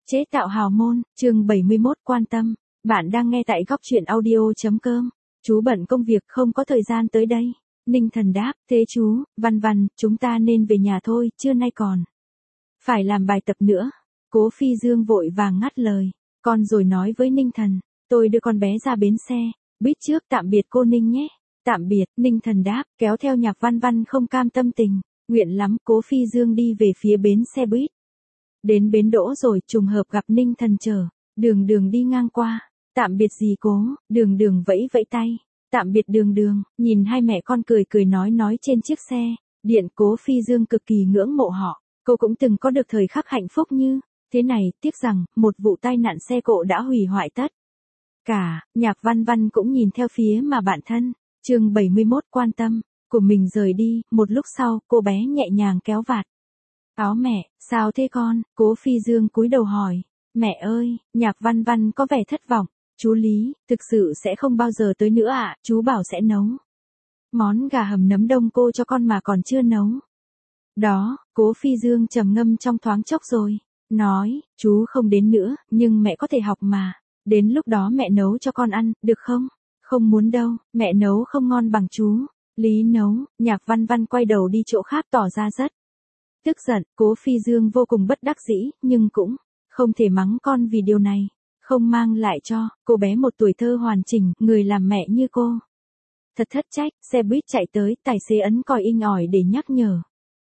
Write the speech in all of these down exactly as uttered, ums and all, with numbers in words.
Chế tạo hào môn, chương bảy mươi mốt quan tâm. Bạn đang nghe tại góc truyện audio.com. Chú bận công việc không có thời gian tới đây. Ninh Thần đáp, thế chú, Văn Văn, chúng ta nên về nhà thôi, trưa nay còn phải làm bài tập nữa. Cố Phi Dương vội vàng ngắt lời. Con rồi nói với Ninh Thần, tôi đưa con bé ra bến xe. Biết trước tạm biệt cô Ninh nhé. Tạm biệt, Ninh Thần đáp, kéo theo Nhạc Văn Văn không cam tâm tình. Nguyện lắm, Cố Phi Dương đi về phía bến xe buýt. Đến bến đỗ rồi, trùng hợp gặp Ninh Thần chờ. Đường Đường đi ngang qua. Tạm biệt dì Cố, Đường Đường vẫy vẫy tay. Tạm biệt Đường Đường, nhìn hai mẹ con cười cười nói nói trên chiếc xe điện. Cố Phi Dương cực kỳ ngưỡng mộ họ. Cô cũng từng có được thời khắc hạnh phúc như thế này, tiếc rằng một vụ tai nạn xe cộ đã hủy hoại tất cả. Nhạc Văn Văn cũng nhìn theo phía mà bản thân, chương bảy mươi mốt quan tâm của mình rời đi. Một lúc sau, cô bé nhẹ nhàng kéo vạt áo mẹ. Sao thế con? Cố Phi Dương cúi đầu hỏi. Mẹ ơi, Nhạc Văn Văn có vẻ thất vọng. Chú Lý, thực sự sẽ không bao giờ tới nữa ạ, à? Chú bảo sẽ nấu món gà hầm nấm đông cô cho con mà còn chưa nấu. Đó, Cố Phi Dương trầm ngâm trong thoáng chốc rồi nói, chú không đến nữa, nhưng mẹ có thể học mà. Đến lúc đó mẹ nấu cho con ăn, được không? Không muốn đâu, mẹ nấu không ngon bằng chú Lý nấu. Nhạc Văn Văn quay đầu đi chỗ khác tỏ ra rất tức giận. Cố Phi Dương vô cùng bất đắc dĩ, nhưng cũng không thể mắng con vì điều này không mang lại cho cô bé một tuổi thơ hoàn chỉnh. Người làm mẹ như cô thật thất trách. Xe buýt chạy tới, tài xế ấn còi inh ỏi để nhắc nhở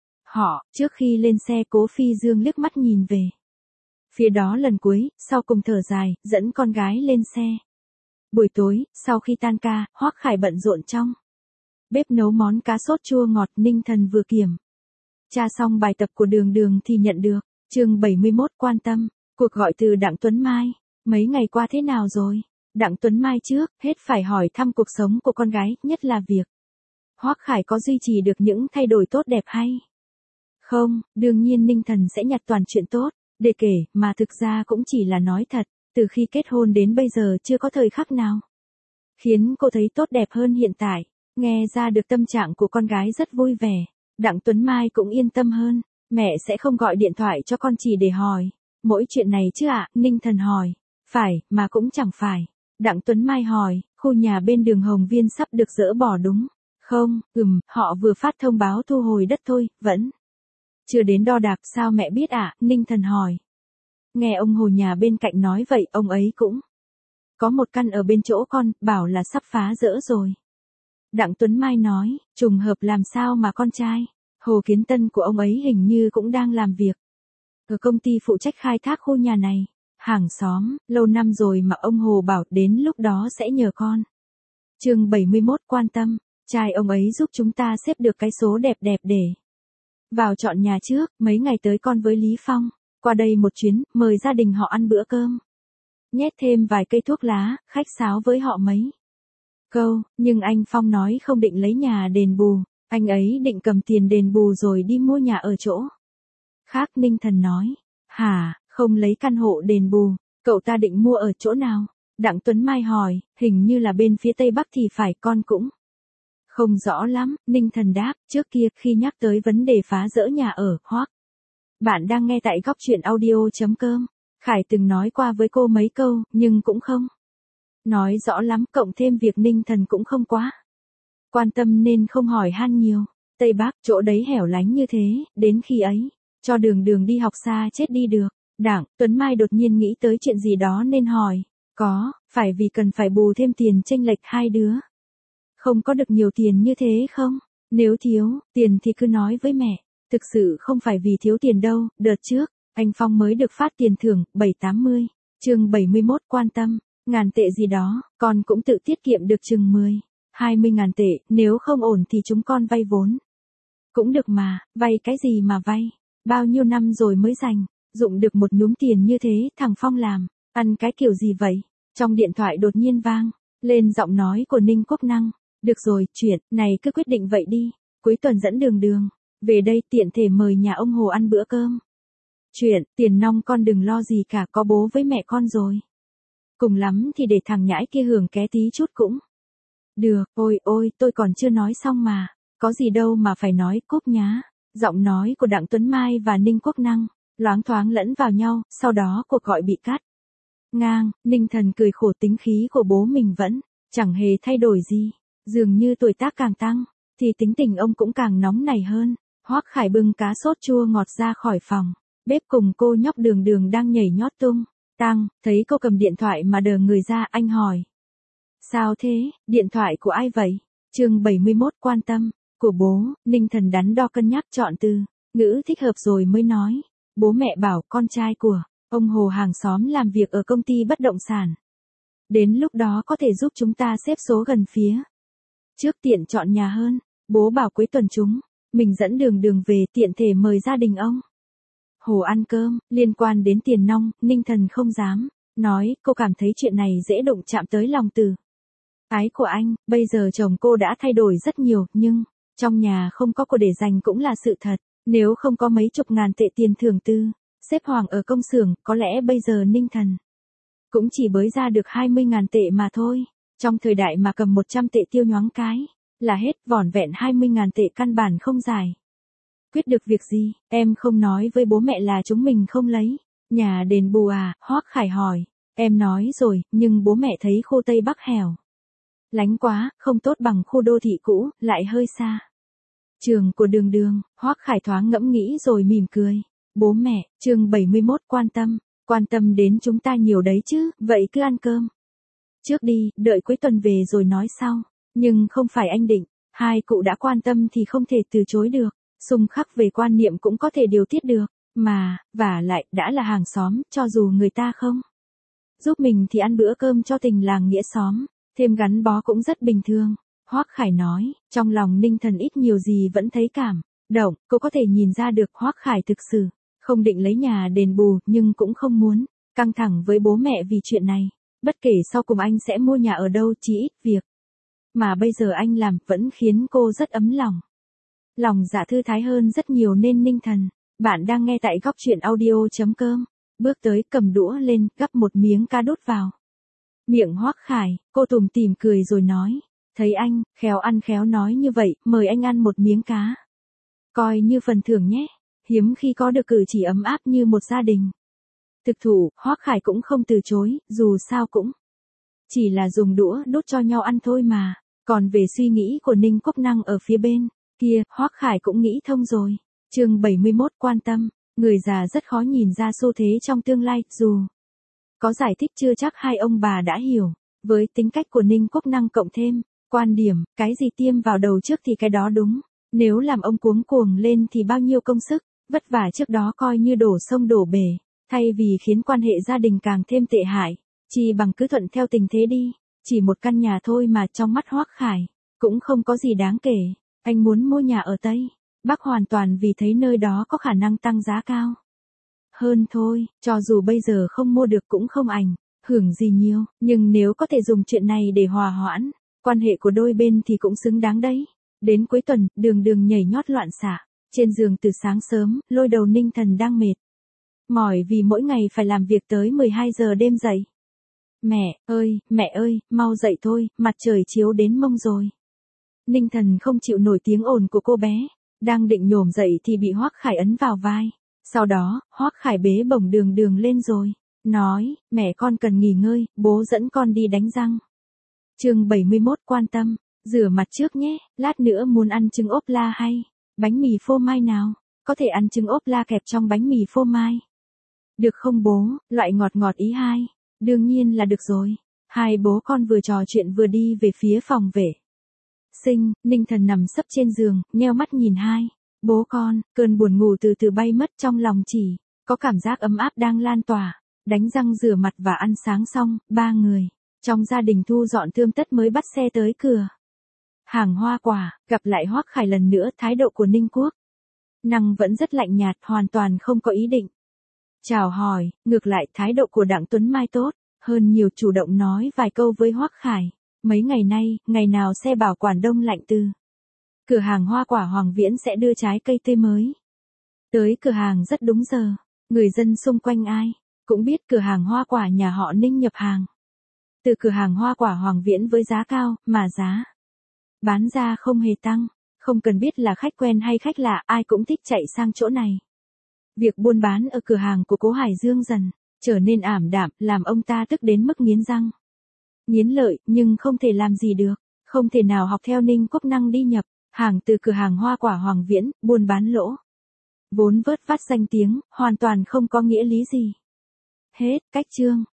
họ. Trước khi lên xe, Cố Phi Dương liếc mắt nhìn về phía đó lần cuối, sau cùng thở dài, dẫn con gái lên xe. Buổi tối, sau khi tan ca, Hoắc Khải bận rộn trong bếp nấu món cá sốt chua ngọt. Ninh Thần vừa kiểm tra xong bài tập của Đường Đường thì nhận được chương bảy mươi mốt quan tâm cuộc gọi từ Đặng Tuấn Mai. Mấy ngày qua thế nào rồi? Đặng Tuấn Mai trước hết phải hỏi thăm cuộc sống của con gái, nhất là việc Hoắc Khải có duy trì được những thay đổi tốt đẹp hay không. Đương nhiên Ninh Thần sẽ nhặt toàn chuyện tốt để kể, mà thực ra cũng chỉ là nói thật. Từ khi kết hôn đến bây giờ chưa có thời khắc nào khiến cô thấy tốt đẹp hơn hiện tại. Nghe ra được tâm trạng của con gái rất vui vẻ, Đặng Tuấn Mai cũng yên tâm hơn. Mẹ sẽ không gọi điện thoại cho con chỉ để hỏi mỗi chuyện này chứ ạ? Ninh Thần hỏi. Phải, mà cũng chẳng phải. Đặng Tuấn Mai hỏi, khu nhà bên đường Hồng Viên sắp được dỡ bỏ đúng không? Ừm, họ vừa phát thông báo thu hồi đất thôi, vẫn chưa đến đo đạc. Sao mẹ biết ạ? Ninh Thần hỏi. Nghe ông Hồ nhà bên cạnh nói vậy, ông ấy cũng có một căn ở bên chỗ con, bảo là sắp phá dỡ rồi. Đặng Tuấn Mai nói, trùng hợp làm sao mà con trai Hồ Kiến Tân của ông ấy hình như cũng đang làm việc ở công ty phụ trách khai thác khu nhà này. Hàng xóm, lâu năm rồi mà ông Hồ bảo đến lúc đó sẽ nhờ con. Chương bảy mươi mốt quan tâm, trai ông ấy giúp chúng ta xếp được cái số đẹp đẹp để vào chọn nhà trước. Mấy ngày tới con với Lý Phong qua đây một chuyến, mời gia đình họ ăn bữa cơm, nhét thêm vài cây thuốc lá, khách sáo với họ mấy câu. Nhưng anh Phong nói không định lấy nhà đền bù, anh ấy định cầm tiền đền bù rồi đi mua nhà ở chỗ khác. Ninh Thần nói, hả, không lấy căn hộ đền bù, cậu ta định mua ở chỗ nào? Đặng Tuấn Mai hỏi, hình như là bên phía Tây Bắc thì phải, con cũng không rõ lắm. Ninh Thần đáp, trước kia khi nhắc tới vấn đề phá dỡ nhà ở, Hoắc bạn đang nghe tại góc truyện audio.com. Khải từng nói qua với cô mấy câu, nhưng cũng không nói rõ lắm, cộng thêm việc Ninh Thần cũng không quá quan tâm nên không hỏi han nhiều. Tây Bắc, chỗ đấy hẻo lánh như thế, đến khi ấy cho Đường Đường đi học xa chết đi được. Đặng Tuấn Mai đột nhiên nghĩ tới chuyện gì đó nên hỏi, có phải vì cần phải bù thêm tiền chênh lệch hai đứa không có được nhiều tiền như thế không? Nếu thiếu tiền thì cứ nói với mẹ. Thực sự không phải vì thiếu tiền đâu, đợt trước anh Phong mới được phát tiền thưởng bảy tám mươi. Chương bảy mươi mốt quan tâm ngàn tệ gì đó, con cũng tự tiết kiệm được chừng mười hai mươi ngàn tệ, nếu không ổn thì chúng con vay vốn cũng được mà. Vay cái gì mà vay? Bao nhiêu năm rồi mới dành dụng được một nhúm tiền như thế? Thằng Phong làm ăn cái kiểu gì vậy? Trong điện thoại đột nhiên vang lên giọng nói của Ninh Quốc Năng. Được rồi, chuyện này cứ quyết định vậy đi. Cuối tuần dẫn Đường Đường về đây, tiện thể mời nhà ông Hồ ăn bữa cơm. Chuyện tiền nong con đừng lo gì cả, có bố với mẹ con rồi. Cùng lắm thì để thằng nhãi kia hưởng ké tí chút cũng được. Ôi ôi, tôi còn chưa nói xong mà. Có gì đâu mà phải nói, cúp nhá. Giọng nói của Đặng Tuấn Mai và Ninh Quốc Năng loáng thoáng lẫn vào nhau, sau đó cuộc gọi bị cắt. Ngang, Ninh Thần cười khổ, tính khí của bố mình vẫn chẳng hề thay đổi gì, dường như tuổi tác càng tăng, thì tính tình ông cũng càng nóng nảy hơn. Hoắc Khải bưng cá sốt chua ngọt ra khỏi phòng, bếp cùng cô nhóc Đường Đường đang nhảy nhót tung tăng, thấy cô cầm điện thoại mà đờ người ra, anh hỏi. Sao thế, điện thoại của ai vậy? Chương bảy mươi mốt, quan tâm của bố. Ninh Thần đắn đo cân nhắc chọn từ ngữ thích hợp rồi mới nói. Bố mẹ bảo con trai của ông Hồ hàng xóm làm việc ở công ty bất động sản. Đến lúc đó có thể giúp chúng ta xếp số gần phía trước tiện chọn nhà hơn. Bố bảo cuối tuần chúng mình dẫn Đường Đường về, tiện thể mời gia đình ông Hồ ăn cơm. Liên quan đến tiền nong, Ninh Thần không dám nói, cô cảm thấy chuyện này dễ đụng chạm tới lòng từ ái của anh. Bây giờ chồng cô đã thay đổi rất nhiều, nhưng trong nhà không có cô để dành cũng là sự thật. Nếu không có mấy chục ngàn tệ tiền thưởng tư xếp hoàng ở công xưởng, có lẽ bây giờ Ninh Thần cũng chỉ bới ra được hai mươi ngàn tệ mà thôi. Trong thời đại mà cầm một trăm tệ tiêu nhoáng cái là hết, vỏn vẹn hai mươi ngàn tệ căn bản không giải quyết được việc gì. Em không nói với bố mẹ là chúng mình không lấy nhà đền bù à? Hoắc Khải hỏi. Em nói rồi, nhưng bố mẹ thấy khu Tây Bắc hẻo lánh quá, không tốt bằng khu đô thị cũ, lại hơi xa trường của Đường Đường. Hoắc Khải thoáng ngẫm nghĩ rồi mỉm cười. Bố mẹ, chương bảy mươi mốt, quan tâm quan tâm đến chúng ta nhiều đấy chứ, vậy cứ ăn cơm trước đi, đợi cuối tuần về rồi nói sau. Nhưng không phải anh định, hai cụ đã quan tâm thì không thể từ chối được, xung khắc về quan niệm cũng có thể điều tiết được, mà, vả lại, đã là hàng xóm, cho dù người ta không giúp mình thì ăn bữa cơm cho tình làng nghĩa xóm, thêm gắn bó cũng rất bình thường. Hoắc Khải nói, trong lòng Ninh Thần ít nhiều gì vẫn thấy cảm động, cô có thể nhìn ra được Hoắc Khải thực sự không định lấy nhà đền bù, nhưng cũng không muốn căng thẳng với bố mẹ vì chuyện này. Bất kể sau cùng anh sẽ mua nhà ở đâu, chỉ ít việc mà bây giờ anh làm vẫn khiến cô rất ấm lòng. Lòng dạ thư thái hơn rất nhiều nên Ninh Thần. Bạn đang nghe tại góc truyện audio.com. Bước tới cầm đũa lên, gắp một miếng cá đút vào miệng Hoắc Khải, cô tủm tỉm cười rồi nói. Thấy anh, khéo ăn khéo nói như vậy, mời anh ăn một miếng cá. Coi như phần thưởng nhé. Hiếm khi có được cử chỉ ấm áp như một gia đình thực thụ, Hoắc Khải cũng không từ chối, dù sao cũng chỉ là dùng đũa đút cho nhau ăn thôi mà. Còn về suy nghĩ của Ninh Quốc Năng ở phía bên kia, Hoắc Khải cũng nghĩ thông rồi. Chương bảy mươi mốt, quan tâm. Người già rất khó nhìn ra xu thế trong tương lai, dù có giải thích chưa chắc hai ông bà đã hiểu. Với tính cách của Ninh Quốc Năng cộng thêm quan điểm, cái gì tiêm vào đầu trước thì cái đó đúng. Nếu làm ông cuống cuồng lên thì bao nhiêu công sức vất vả trước đó coi như đổ sông đổ bể, thay vì khiến quan hệ gia đình càng thêm tệ hại, chỉ bằng cứ thuận theo tình thế đi. Chỉ một căn nhà thôi mà trong mắt Hoắc Khải cũng không có gì đáng kể. Anh muốn mua nhà ở Tây Bắc hoàn toàn vì thấy nơi đó có khả năng tăng giá cao hơn thôi. Cho dù bây giờ không mua được cũng không ảnh hưởng gì nhiều, nhưng nếu có thể dùng chuyện này để hòa hoãn quan hệ của đôi bên thì cũng xứng đáng đấy. Đến cuối tuần, Đường Đường nhảy nhót loạn xạ trên giường từ sáng sớm, lôi đầu Ninh Thần đang mệt mỏi vì mỗi ngày phải làm việc tới mười hai giờ đêm dậy. Mẹ ơi, mẹ ơi, mau dậy thôi, mặt trời chiếu đến mông rồi. Ninh Thần không chịu nổi tiếng ồn của cô bé, đang định nhổm dậy thì bị Hoắc Khải ấn vào vai. Sau đó, Hoắc Khải bế bổng Đường Đường lên rồi nói, mẹ con cần nghỉ ngơi, bố dẫn con đi đánh răng. Chương bảy mươi mốt, quan tâm. Rửa mặt trước nhé, lát nữa muốn ăn trứng ốp la hay bánh mì phô mai nào? Có thể ăn trứng ốp la kẹp trong bánh mì phô mai được không bố? Loại ngọt ngọt ý hai. Đương nhiên là được rồi. Hai bố con vừa trò chuyện vừa đi về phía phòng vệ sinh. Ninh Thần nằm sấp trên giường, nheo mắt nhìn hai bố con. Cơn buồn ngủ từ từ bay mất, trong lòng chỉ có cảm giác ấm áp đang lan tỏa. Đánh răng rửa mặt và ăn sáng xong, ba người trong gia đình thu dọn tươm tất mới bắt xe tới cửa hàng hoa quả. Gặp lại Hoắc Khải lần nữa, thái độ của Ninh Quốc Năng vẫn rất lạnh nhạt, hoàn toàn không có ý định chào hỏi. Ngược lại, thái độ của Đặng Tuấn Mai tốt hơn nhiều, chủ động nói vài câu với Hoắc Khải. Mấy ngày nay, ngày nào xe bảo quản đông lạnh từ cửa hàng hoa quả Hoàng Viễn sẽ đưa trái cây tươi mới tới cửa hàng rất đúng giờ. Người dân xung quanh ai cũng biết cửa hàng hoa quả nhà họ Ninh nhập hàng từ cửa hàng hoa quả Hoàng Viễn với giá cao, mà giá bán ra không hề tăng. Không cần biết là khách quen hay khách lạ, ai cũng thích chạy sang chỗ này. Việc buôn bán ở cửa hàng của Cố Hải Dương dần trở nên ảm đạm, làm ông ta tức đến mức nghiến răng nghiến lợi, nhưng không thể làm gì được, không thể nào học theo Ninh Quốc Năng đi nhập hàng từ cửa hàng hoa quả Hoàng Viễn, buôn bán lỗ vốn vớt vát danh tiếng, hoàn toàn không có nghĩa lý gì. Hết, cách chương.